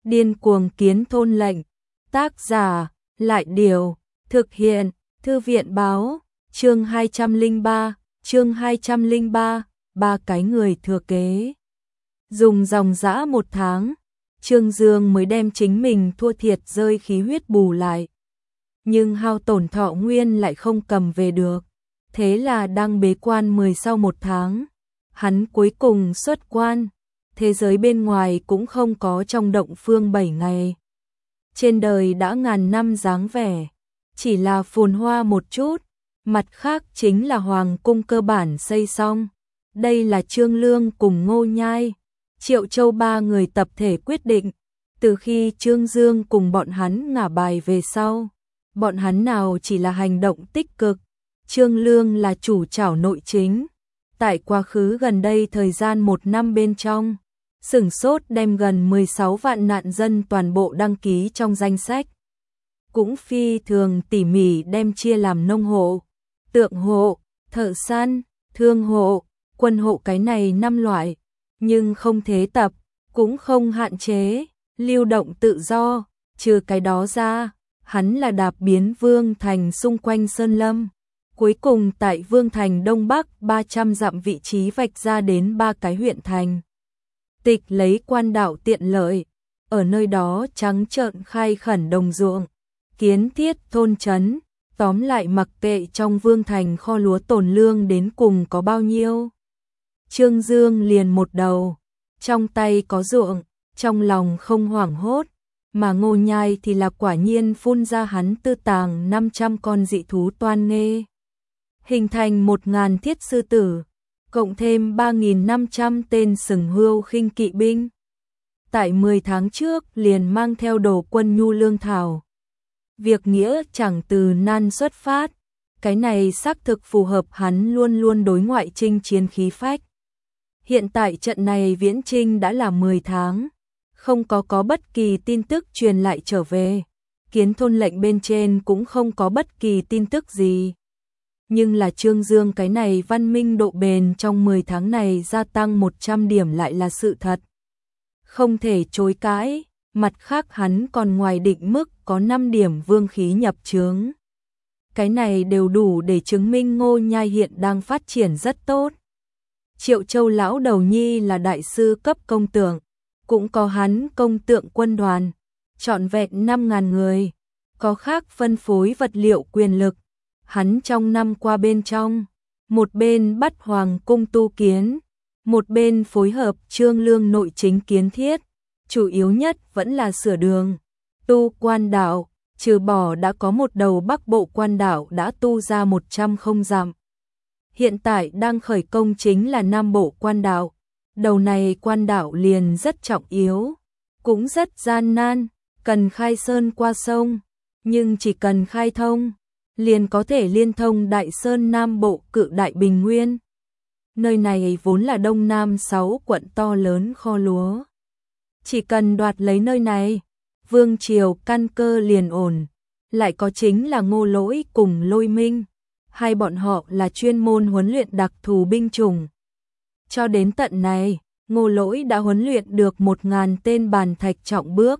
Điên cuồng kiến thôn lệnh. Tác giả, Lại Điều. Thực hiện, Thư viện Báo. Chương 203, chương 203, ba cái người thừa kế. Dùng dòng dã 1 tháng, Trương Dương mới đem chính mình thua thiệt rơi khí huyết bù lại. Nhưng hao tổn thọ nguyên lại không cầm về được. Thế là đang bế quan 10 sau 1 tháng, hắn cuối cùng xuất quan. Thế giới bên ngoài cũng không có trong động phương 7 ngày. Trên đời đã ngàn năm dáng vẻ, chỉ là phồn hoa một chút, mặt khác chính là hoàng cung cơ bản xây xong. Đây là Trương Lương cùng Ngô Nhai, Triệu Châu ba người tập thể quyết định. Từ khi Trương Dương cùng bọn hắn ngả bài về sau, bọn hắn nào chỉ là hành động tích cực, Trương Lương là chủ chảo nội chính. Tại quá khứ gần đây thời gian 1 năm bên trong, sửng sốt đem gần 16 vạn nạn dân toàn bộ đăng ký trong danh sách. Cũng phi thường tỉ mỉ đem chia làm nông hộ, tượng hộ, thợ săn, thương hộ, quân hộ cái này 5 loại, nhưng không thế tập, cũng không hạn chế, lưu động tự do. Trừ cái đó ra, hắn là đạp biến Vương Thành xung quanh Sơn Lâm. Cuối cùng tại Vương Thành Đông Bắc 300 dặm vị trí vạch ra đến 3 cái huyện thành. Tịch lấy quan đạo tiện lợi, ở nơi đó trắng trợn khai khẩn đồng ruộng, kiến thiết thôn trấn, tóm lại mặc kệ trong Vương Thành kho lúa tồn lương đến cùng có bao nhiêu. Trương Dương liền một đầu, trong tay có ruộng, trong lòng không hoảng hốt, mà Ngô Nhai thì là quả nhiên phun ra hắn tư tàng 500 con dị thú toan nghê. Hình thành 1000 thiết sư tử, cộng thêm 3500 tên sừng hươu khinh kỵ binh. Tại 10 tháng trước liền mang theo đồ quân nhu lương thảo. Việc nghĩa chẳng từ nan xuất phát, cái này xác thực phù hợp hắn luôn luôn đối ngoại chinh chiến khí phách. Hiện tại trận này viễn chinh đã là 10 tháng, không có bất kỳ tin tức truyền lại trở về. Kiến thôn lệnh bên trên cũng không có bất kỳ tin tức gì. Nhưng là Trương Dương cái này văn minh độ bền trong 10 tháng này gia tăng 100 điểm lại là sự thật. Không thể chối cãi, mặt khác hắn còn ngoài định mức có 5 điểm vương khí nhập chướng. Cái này đều đủ để chứng minh Ngô Nhai hiện đang phát triển rất tốt. Triệu Châu lão đầu nhi là đại sư cấp công tượng, cũng có hắn công tượng quân đoàn, trọn vẹn 5.000 người, có khác phân phối vật liệu quyền lực. Hắn trong năm qua bên trong, một bên bắt hoàng cung tu kiến, một bên phối hợp Trương Lương nội chính kiến thiết, chủ yếu nhất vẫn là sửa đường, tu quan đạo, trừ bỏ đã có một đầu Bắc Bộ quan đạo đã tu ra 100 không dặm. Hiện tại đang khởi công chính là Nam Bộ quan đạo, đầu này quan đạo liền rất trọng yếu, cũng rất gian nan, cần khai sơn qua sông, nhưng chỉ cần khai thông, liền có thể liên thông Đại Sơn Nam Bộ cự đại Bình Nguyên. Nơi này vốn là Đông Nam 6 quận to lớn kho lúa. Chỉ cần đoạt lấy nơi này, vương triều căn cơ liền ổn. Lại có chính là Ngô Lỗi cùng Lôi Minh, hai bọn họ là chuyên môn huấn luyện đặc thù binh chủng. Cho đến tận này, Ngô Lỗi đã huấn luyện được 1000 tên bàn thạch trọng bước.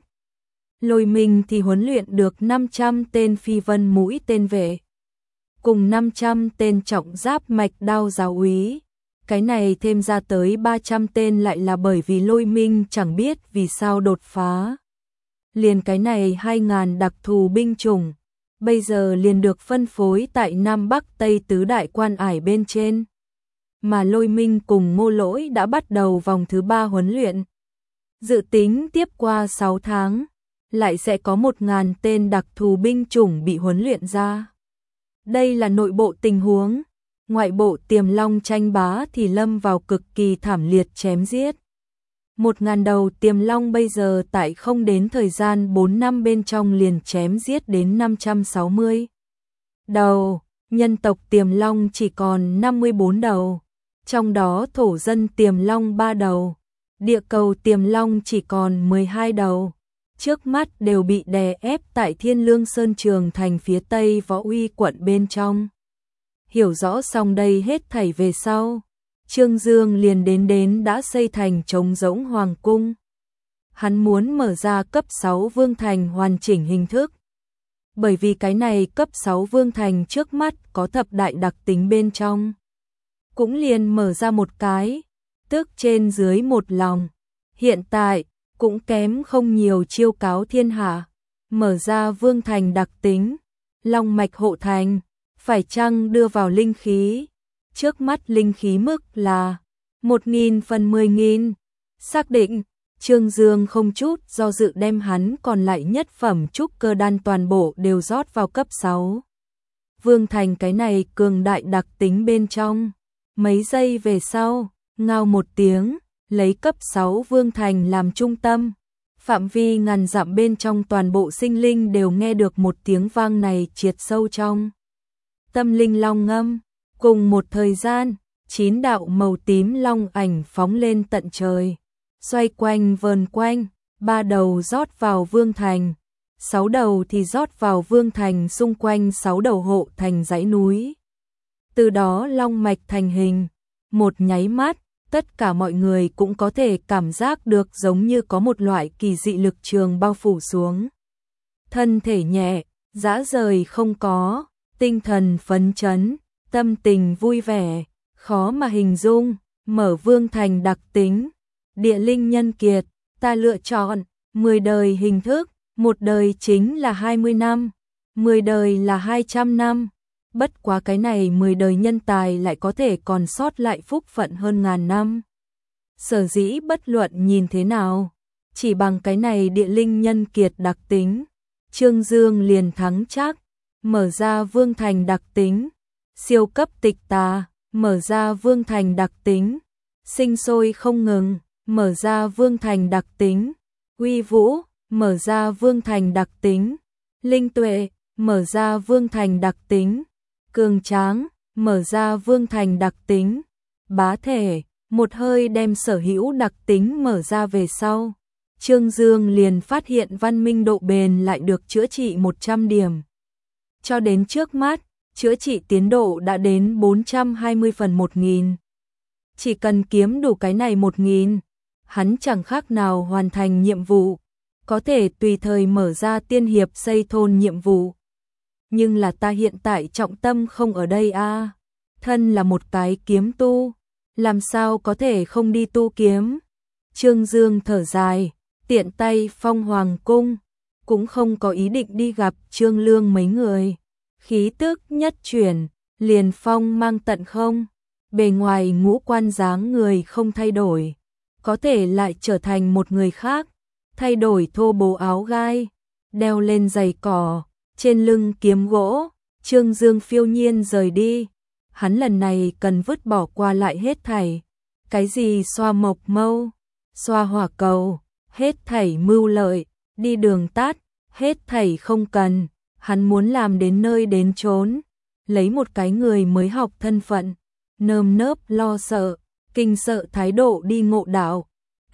Lôi Minh thì huấn luyện được 500 tên phi vân mũi tên vệ, cùng 500 tên trọng giáp mạch đao giáo úy. Cái này thêm ra tới 300 tên lại là bởi vì Lôi Minh chẳng biết vì sao đột phá. Liền cái này 2000 đặc thù binh chủng, bây giờ liền được phân phối tại Nam Bắc Tây tứ đại quan ải bên trên. Mà Lôi Minh cùng Ngô Lỗi đã bắt đầu vòng thứ 3 huấn luyện. Dự tính tiếp qua 6 tháng, lại sẽ có 1000 tên đặc thù binh chủng bị huấn luyện ra. Đây là nội bộ tình huống, ngoại bộ Tiềm Long tranh bá thì lâm vào cực kỳ thảm liệt chém giết. 1000 đầu Tiềm Long bây giờ tại không đến thời gian 4 năm bên trong liền chém giết đến 560 đầu, nhân tộc Tiềm Long chỉ còn 54 đầu, trong đó thổ dân Tiềm Long 3 đầu, địa cầu Tiềm Long chỉ còn 12 đầu. Trước mắt đều bị đè ép tại Thiên Lương Sơn Trường thành phía tây Võ Uy quận bên trong. Hiểu rõ xong đây hết thảy về sau, Trương Dương liền đến đã xây thành trống rỗng hoàng cung. hắn muốn mở ra cấp 6 vương thành hoàn chỉnh hình thức. Bởi vì cái này cấp 6 vương thành trước mắt có thập đại đặc tính bên trong. Cũng liền mở ra một cái, tức trên dưới một lòng. Hiện tại, cũng kém không nhiều chiêu cáo thiên hạ. Mở ra vương thành đặc tính, long mạch hộ thành, phải chăng đưa vào linh khí. Trước mắt linh khí mức là 1.000 phần 10.000. Xác định, Trương Dương không chút do dự đem hắn còn lại nhất phẩm trúc cơ đan toàn bộ đều rót vào cấp 6. Vương thành cái này cường đại đặc tính bên trong. Mấy giây về sau, ngao một tiếng, lấy cấp 6 vương thành làm trung tâm. Phạm vi ngàn dặm bên trong toàn bộ sinh linh đều nghe được một tiếng vang này triệt sâu trong tâm linh long ngâm. Cùng một thời gian, 9 đạo màu tím long ảnh phóng lên tận trời, xoay quanh vờn quanh, 3 đầu rót vào vương thành, 6 đầu thì rót vào vương thành xung quanh 6 đầu hộ thành dãy núi. Từ đó long mạch thành hình, một nháy mắt, tất cả mọi người cũng có thể cảm giác được giống như có một loại kỳ dị lực trường bao phủ xuống. Thân thể nhẹ, dã rời không có, tinh thần phấn chấn, tâm tình vui vẻ, khó mà hình dung. Mở vương thành đặc tính, địa linh nhân kiệt, ta lựa chọn 10 đời hình thức, một đời chính là 20 năm, 10 đời là 200 năm. Bất quá cái này 10 đời nhân tài lại có thể còn sót lại phúc phận hơn ngàn năm. Sở dĩ bất luận nhìn thế nào, chỉ bằng cái này địa linh nhân kiệt đặc tính, Trương Dương liền thắng chắc. Mở ra vương thành đặc tính, siêu cấp tịch tà, mở ra vương thành đặc tính, sinh sôi không ngừng, mở ra vương thành đặc tính, uy vũ, mở ra vương thành đặc tính, linh tuệ, mở ra vương thành đặc tính, cường tráng, mở ra vương thành đặc tính, bá thể, một hơi đem sở hữu đặc tính mở ra về sau. Trương Dương liền phát hiện văn minh độ bền lại được chữa trị 100 điểm. Cho đến trước mắt, chữa trị tiến độ đã đến 420 phần 1000. Chỉ cần kiếm đủ cái này 1000, hắn chẳng khác nào hoàn thành nhiệm vụ, có thể tùy thời mở ra tiên hiệp xây thôn nhiệm vụ. Nhưng là ta hiện tại trọng tâm không ở đây a. Thân là một cái kiếm tu, làm sao có thể không đi tu kiếm. Trương Dương thở dài, tiện tay phong hoàng cung, cũng không có ý định đi gặp Trương Lương mấy người. Khí tức nhất chuyển, liền phong mang tận không, bề ngoài ngũ quan dáng người không thay đổi, có thể lại trở thành một người khác, thay đổi thô bố áo gai, đeo lên giày cỏ, trên lưng kiếm gỗ. Trương Dương phiêu nhiên rời đi, hắn lần này cần vứt bỏ qua lại hết thảy, cái gì xoa mộc mâu, xoa hỏa cầu, hết thảy mưu lợi, đi đường tắt, hết thảy không cần. Hắn muốn làm đến nơi đến chốn, lấy một cái người mới học thân phận, nơm nớp lo sợ, kinh sợ thái độ đi ngộ đạo.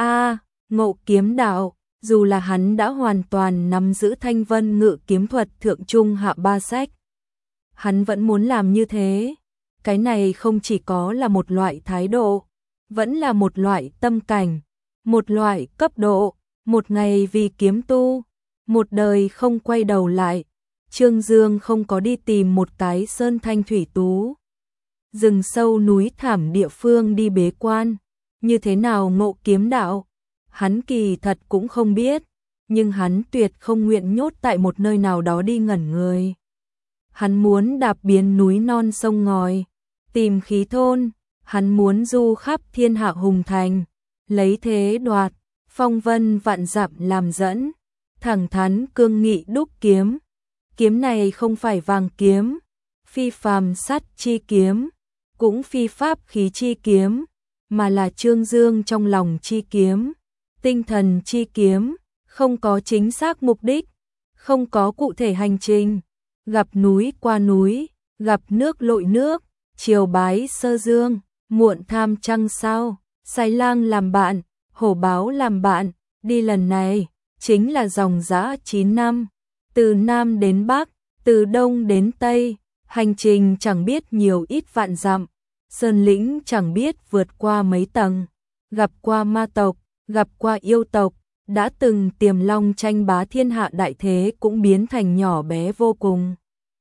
Ngộ kiếm đạo, dù là hắn đã hoàn toàn nắm giữ thanh vân ngự kiếm thuật thượng trung hạ 3 sách. Hắn vẫn muốn làm như thế, cái này không chỉ có là một loại thái độ, vẫn là một loại tâm cảnh, một loại cấp độ, một ngày vì kiếm tu, một đời không quay đầu lại. Trương Dương không có đi tìm một cái sơn thanh thủy tú, rừng sâu núi thảm địa phương đi bế quan, như thế nào ngộ kiếm đạo, hắn kỳ thật cũng không biết, nhưng hắn tuyệt không nguyện nhốt tại một nơi nào đó đi ngẩn người. Hắn muốn đạp biến núi non sông ngòi, tìm khí thôn, hắn muốn du khắp thiên hạ hùng thành, lấy thế đoạt, phong vân vạn dặm làm dẫn, thẳng thắn cương nghị đúc kiếm. Kiếm này không phải vàng kiếm, phi phàm sắt chi kiếm, cũng phi pháp khí chi kiếm, mà là Trương Dương trong lòng chi kiếm, tinh thần chi kiếm, không có chính xác mục đích, không có cụ thể hành trình, gặp núi qua núi, gặp nước lội nước, chiều bái sơ dương, muộn tham trăng sao, sái lang làm bạn, hổ báo làm bạn, đi lần này, chính là dòng dã 9 năm. Từ Nam đến Bắc, từ Đông đến Tây, hành trình chẳng biết nhiều ít vạn dặm, sơn lĩnh chẳng biết vượt qua mấy tầng, gặp qua ma tộc, gặp qua yêu tộc, đã từng Tiềm Long tranh bá thiên hạ đại thế cũng biến thành nhỏ bé vô cùng.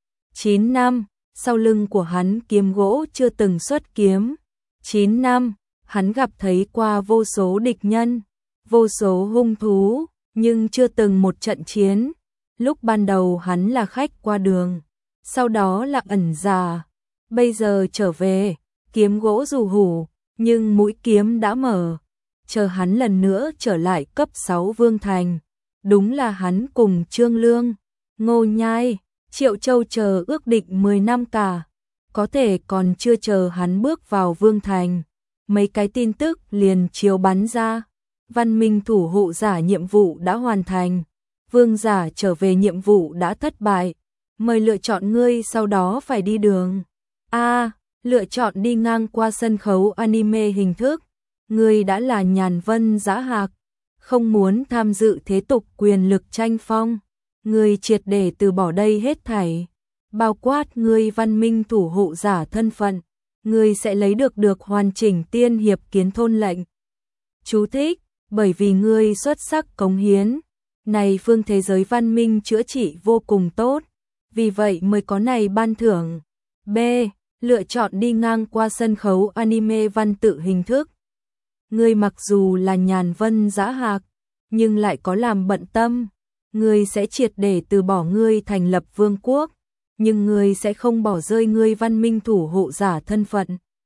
9 năm, sau lưng của hắn kiếm gỗ chưa từng xuất kiếm. 9 năm, hắn gặp thấy qua vô số địch nhân, vô số hung thú, nhưng chưa từng một trận chiến. Lúc ban đầu hắn là khách qua đường, sau đó là ẩn già, bây giờ trở về, kiếm gỗ dù hủ, nhưng mũi kiếm đã mở, chờ hắn lần nữa trở lại cấp 6 vương thành. Đúng là hắn cùng Trương Lương, Ngô Nhai, Triệu Châu chờ ước định 10 năm cả, có thể còn chưa chờ hắn bước vào vương thành. Mấy cái tin tức liền chiếu bắn ra, văn minh thủ hộ giả nhiệm vụ đã hoàn thành, vương giả trở về nhiệm vụ đã thất bại, mời lựa chọn ngươi sau đó phải đi đường. A, lựa chọn đi ngang qua sân khấu anime hình thức, ngươi đã là Nhàn Vân Dã Hạc, không muốn tham dự thế tục quyền lực tranh phong, ngươi triệt để từ bỏ đây hết thảy, bao quát ngươi văn minh thủ hộ giả thân phận, ngươi sẽ lấy được hoàn chỉnh tiên hiệp kiến thôn lệnh. Chú thích, bởi vì ngươi xuất sắc cống hiến, này phương thế giới văn minh chữa trị vô cùng tốt, vì vậy mới có này ban thưởng. B. Lựa chọn đi ngang qua sân khấu anime văn tự hình thức. Ngươi mặc dù là Nhàn Vân Dã Hạc, nhưng lại có làm bận tâm, ngươi sẽ triệt để từ bỏ ngươi thành lập vương quốc, nhưng ngươi sẽ không bỏ rơi ngươi văn minh thủ hộ giả thân phận.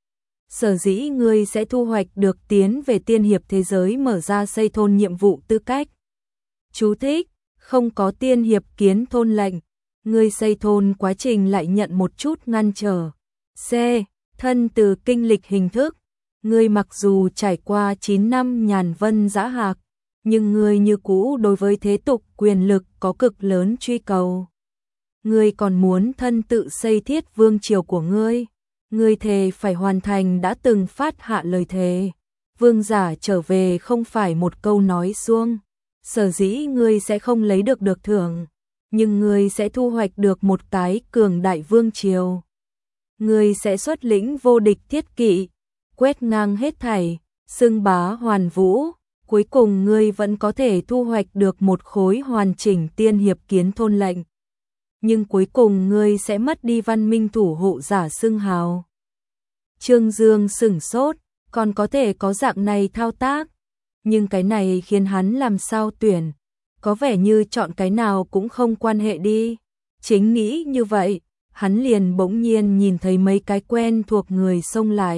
Sở dĩ ngươi sẽ thu hoạch được tiến về tiên hiệp thế giới mở ra xây thôn nhiệm vụ tư cách. Chú thích, không có tiên hiệp kiến thôn lệnh, ngươi xây thôn quá trình lại nhận một chút ngăn trở. C. Thân từ kinh lịch hình thức, ngươi mặc dù trải qua 9 năm Nhàn Vân Dã Hạc, nhưng ngươi như cũ đối với thế tục quyền lực có cực lớn truy cầu. Ngươi còn muốn thân tự xây thiết vương triều của ngươi. Ngươi thề phải hoàn thành đã từng phát hạ lời thề. Vương giả trở về không phải một câu nói suông. Sở dĩ ngươi sẽ không lấy được thưởng, nhưng ngươi sẽ thu hoạch được một cái cường đại vương triều. Ngươi sẽ xuất lĩnh vô địch thiết kỵ, quét ngang hết thảy, xưng bá hoàn vũ. Cuối cùng ngươi vẫn có thể thu hoạch được một khối hoàn chỉnh tiên hiệp kiến thôn lệnh. Nhưng cuối cùng ngươi sẽ mất đi văn minh thủ hộ giả xưng hào. Trương Dương sửng sốt, còn có thể có dạng này thao tác, nhưng cái này khiến hắn làm sao tuyển, có vẻ như chọn cái nào cũng không quan hệ đi. Chính nghĩ như vậy, hắn liền bỗng nhiên nhìn thấy mấy cái quen thuộc người xông lại.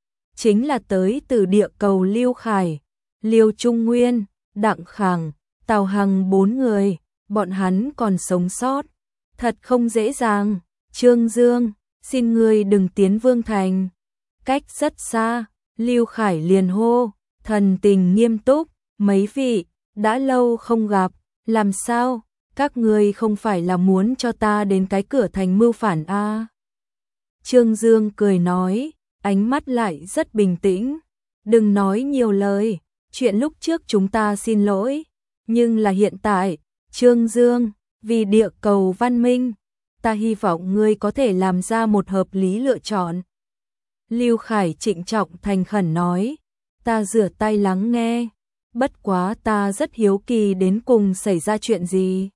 Chính là tới từ địa cầu Lưu Khải, Liêu Trung Nguyên, Đặng Khang, Tào Hằng 4 người, bọn hắn còn sống sót. Thật không dễ dàng, Trương Dương, xin ngươi đừng tiến vương thành. Cách rất xa, Lưu Khải liền hô, thần tình nghiêm túc, mấy vị, đã lâu không gặp, làm sao, các ngươi không phải là muốn cho ta đến cái cửa thành mưu phản a? Trương Dương cười nói, ánh mắt lại rất bình tĩnh, đừng nói nhiều lời, chuyện lúc trước chúng ta xin lỗi, nhưng là hiện tại, Trương Dương, vì địa cầu văn minh, ta hy vọng ngươi có thể làm ra một hợp lý lựa chọn. Lưu Khải trịnh trọng thành khẩn nói, ta rửa tay lắng nghe, bất quá ta rất hiếu kỳ đến cùng xảy ra chuyện gì.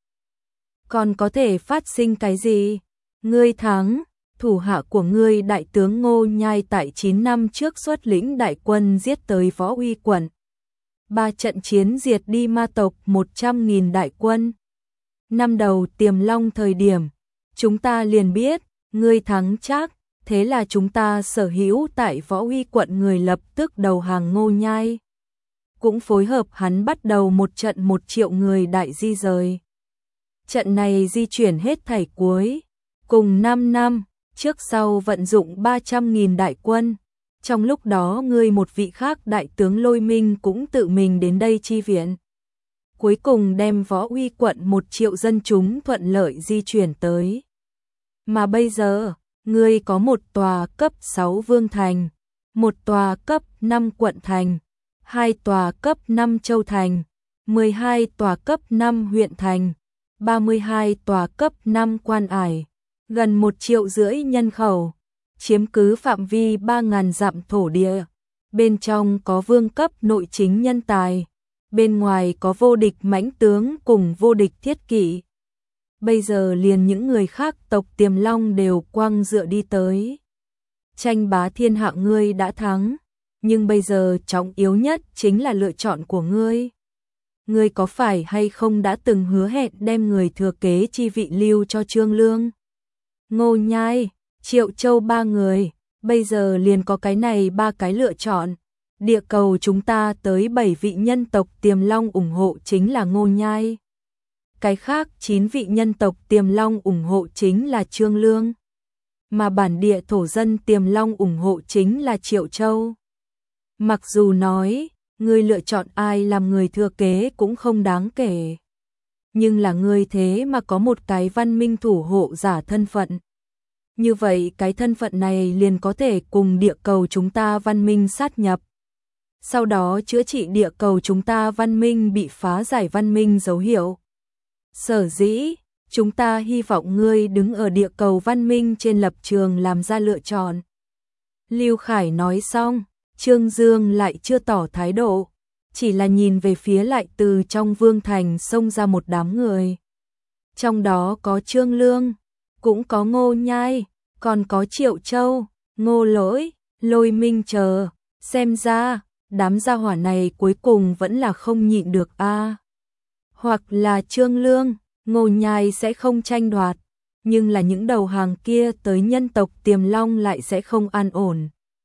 Còn có thể phát sinh cái gì? Ngươi thắng, thủ hạ của ngươi đại tướng Ngô Nhai tại 9 năm trước xuất lĩnh đại quân giết tới Võ Uy quận. 3 trận chiến diệt đi ma tộc 100.000 đại quân. Năm đầu Tiềm Long thời điểm, chúng ta liền biết, ngươi thắng chắc, thế là chúng ta sở hữu tại Võ Uy quận người lập tức đầu hàng Ngô Nhai. Cũng phối hợp hắn bắt đầu một trận 1 triệu người đại di rời. Trận này di chuyển hết thảy cuối, cùng 5 năm, trước sau vận dụng 300.000 đại quân. Trong lúc đó ngươi một vị khác đại tướng Lôi Minh cũng tự mình đến đây chi viện. Cuối cùng đem Võ Uy quận 1 triệu dân chúng thuận lợi di chuyển tới. Mà bây giờ, ngươi có một tòa cấp 6 vương thành, một tòa cấp 5 quận thành, 2 tòa cấp 5 châu thành, 12 tòa cấp 5 huyện thành, 32 tòa cấp 5 quan ải, gần 1,5 triệu nhân khẩu, chiếm cứ phạm vi 3.000 dặm thổ địa. Bên trong có vương cấp nội chính nhân tài, bên ngoài có vô địch mãnh tướng cùng vô địch thiết kỵ. Bây giờ liền những người khác tộc Tiềm Long đều quăng dựa đi tới. Tranh bá thiên hạ ngươi đã thắng, nhưng bây giờ trọng yếu nhất chính là lựa chọn của ngươi. Ngươi có phải hay không đã từng hứa hẹn đem người thừa kế chi vị lưu cho Trương Lương, Ngô Nhai, Triệu Châu ba người, bây giờ liền có cái này ba cái lựa chọn. Địa cầu chúng ta tới 7 vị nhân tộc Tiềm Long ủng hộ chính là Ngô Nhai. Cái khác 9 vị nhân tộc Tiềm Long ủng hộ chính là Trương Lương. Mà bản địa thổ dân Tiềm Long ủng hộ chính là Triệu Châu. Mặc dù nói, ngươi lựa chọn ai làm người thừa kế cũng không đáng kể. Nhưng là ngươi thế mà có một cái văn minh thủ hộ giả thân phận. Như vậy cái thân phận này liền có thể cùng địa cầu chúng ta văn minh sát nhập. Sau đó chữa trị địa cầu chúng ta văn minh bị phá giải văn minh dấu hiệu. Sở dĩ, chúng ta hy vọng ngươi đứng ở địa cầu văn minh trên lập trường làm ra lựa chọn. Lưu Khải nói xong, Trương Dương lại chưa tỏ thái độ, chỉ là nhìn về phía lại từ trong vương thành xông ra một đám người. Trong đó có Trương Lương, cũng có Ngô Nhai, còn có Triệu Châu, Ngô Lỗi, Lôi Minh chờ, xem ra, đám gia hỏa này cuối cùng vẫn là không nhịn được a. Hoặc là Trương Lương, Ngô Nhai sẽ không tranh đoạt, nhưng là những đầu hàng kia tới nhân tộc Tiềm Long lại sẽ không an ổn.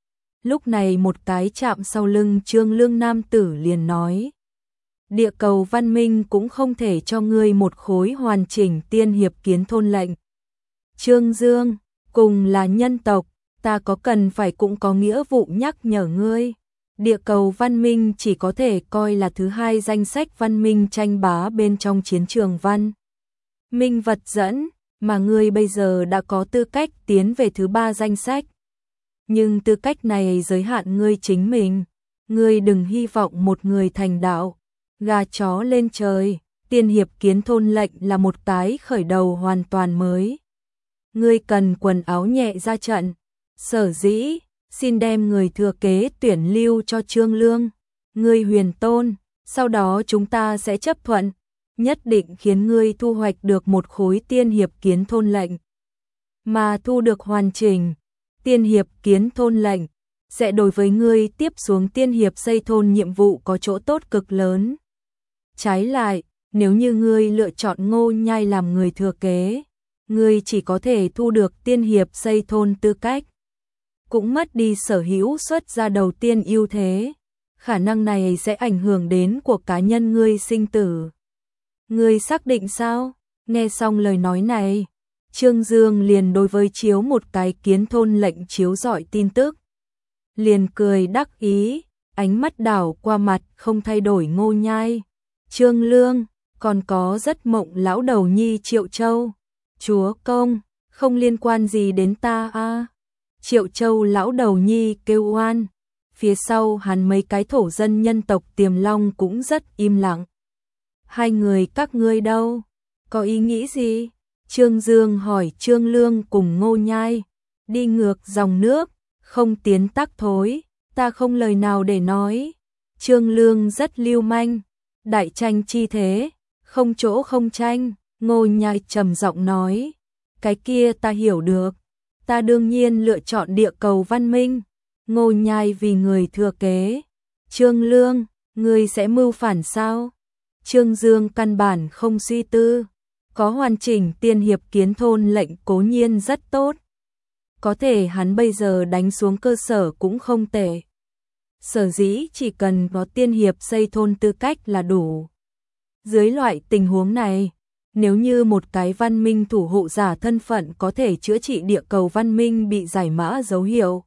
Lúc này một cái chạm sau lưng Trương Lương nam tử liền nói: địa cầu văn minh cũng không thể cho ngươi một khối hoàn chỉnh tiên hiệp kiến thôn lệnh. Trương Dương, cùng là nhân tộc, ta có cần phải cũng có nghĩa vụ nhắc nhở ngươi. Địa cầu văn minh chỉ có thể coi là thứ hai danh sách văn minh tranh bá bên trong chiến trường văn minh vật dẫn, mà ngươi bây giờ đã có tư cách tiến về thứ ba danh sách. Nhưng tư cách này giới hạn ngươi chính mình, ngươi đừng hy vọng một người thành đạo, gà chó lên trời, tiên hiệp kiến thôn lệnh là một cái khởi đầu hoàn toàn mới. Ngươi cần quần áo nhẹ ra trận, sở dĩ, xin đem người thừa kế tuyển lưu cho Trương Lương, ngươi Huyền Tôn, sau đó chúng ta sẽ chấp thuận, nhất định khiến ngươi thu hoạch được một khối tiên hiệp kiến thôn lệnh. Mà thu được hoàn chỉnh tiên hiệp kiến thôn lệnh, sẽ đối với ngươi tiếp xuống tiên hiệp xây thôn nhiệm vụ có chỗ tốt cực lớn. Trái lại, nếu như ngươi lựa chọn Ngô Nhai làm người thừa kế, ngươi chỉ có thể thu được tiên hiệp xây thôn tư cách, cũng mất đi sở hữu xuất ra đầu tiên ưu thế. Khả năng này sẽ ảnh hưởng đến cuộc cá nhân ngươi sinh tử. Ngươi xác định sao? Nghe xong lời nói này, Trương Dương liền đối với chiếu một cái kiến thôn lệnh chiếu rọi tin tức. Liền cười đắc ý, ánh mắt đảo qua mặt không thay đổi Ngô Nhai, Trương Lương, còn có rất mộng lão đầu nhi Triệu Châu. Chúa công, không liên quan gì đến ta a. Triệu Châu lão đầu nhi kêu oan, phía sau hắn mấy cái thổ dân nhân tộc Tiềm Long cũng rất im lặng. Hai người các ngươi đâu? Có ý nghĩ gì? Trương Dương hỏi Trương Lương cùng Ngô Nhai. Đi ngược dòng nước, không tiến tắc thối, ta không lời nào để nói. Trương Lương rất lưu manh, đại tranh chi thế, không chỗ không tranh. Ngô Nhai trầm giọng nói, cái kia ta hiểu được, ta đương nhiên lựa chọn địa cầu văn minh. Ngô Nhai vì người thừa kế. Trương Lương, ngươi sẽ mưu phản sao? Trương Dương căn bản không suy tư, có hoàn chỉnh tiên hiệp kiến thôn lệnh cố nhiên rất tốt. Có thể hắn bây giờ đánh xuống cơ sở cũng không tệ. Sở dĩ chỉ cần có tiên hiệp xây thôn tư cách là đủ. Dưới loại tình huống này, nếu như một cái văn minh thủ hộ giả thân phận có thể chữa trị địa cầu văn minh bị giải mã dấu hiệu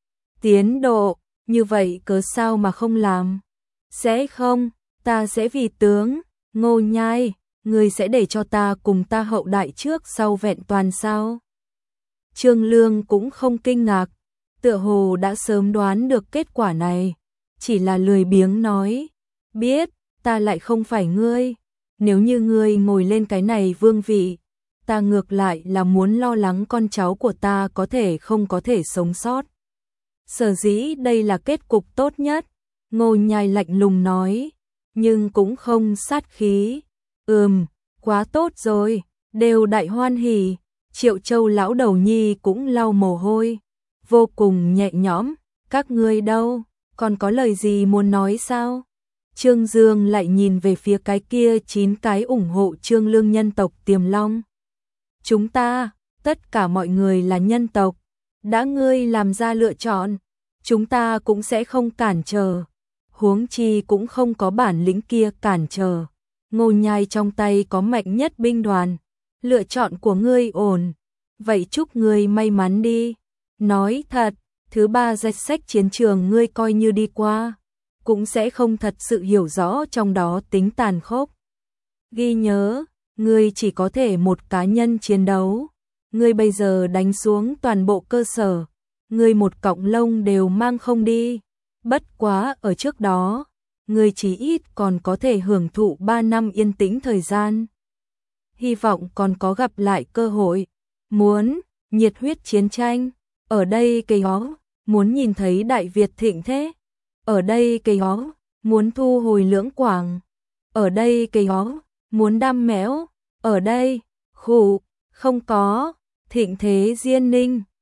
tiến độ, như vậy cớ sao mà không làm? Sẽ không, ta sẽ vì tướng. Ngô Nhai, ngươi sẽ để cho ta cùng ta hậu đại trước sau vẹn toàn sao? Trương Lương cũng không kinh ngạc, tựa hồ đã sớm đoán được kết quả này, chỉ là lười biếng nói, biết, ta lại không phải ngươi, nếu như ngươi ngồi lên cái này vương vị, ta ngược lại là muốn lo lắng con cháu của ta có thể không có thể sống sót. Sở dĩ đây là kết cục tốt nhất, Ngô Nhai lạnh lùng nói, nhưng cũng không sát khí. Quá tốt rồi, đều đại hoan hỉ. Triệu Châu lão đầu nhi cũng lau mồ hôi, vô cùng nhẹ nhõm. Các ngươi đâu, còn có lời gì muốn nói sao? Trương Dương lại nhìn về phía cái kia 9 cái ủng hộ Trương Lương nhân tộc Tiềm Long. Chúng ta, tất cả mọi người là nhân tộc, đã ngươi làm ra lựa chọn, chúng ta cũng sẽ không cản trở. Huống chi cũng không có bản lĩnh kia cản trở. Ngô Nhai trong tay có mạnh nhất binh đoàn, lựa chọn của ngươi ổn, vậy chúc ngươi may mắn đi. Nói thật, thứ ba danh sách chiến trường ngươi coi như đi qua, cũng sẽ không thật sự hiểu rõ trong đó tính tàn khốc. Ghi nhớ, ngươi chỉ có thể một cá nhân chiến đấu, ngươi bây giờ đánh xuống toàn bộ cơ sở, ngươi một cọng lông đều mang không đi. Bất quá ở trước đó, ngươi chỉ ít còn có thể hưởng thụ 3 năm yên tĩnh thời gian. Hy vọng còn có gặp lại cơ hội. Muốn nhiệt huyết chiến tranh, ở đây cây ó, muốn nhìn thấy Đại Việt thịnh thế, ở đây cây ó, muốn thu hồi Lưỡng Quảng, ở đây cây ó, muốn đam mẽo, ở đây, không có, thịnh thế Diên Ninh.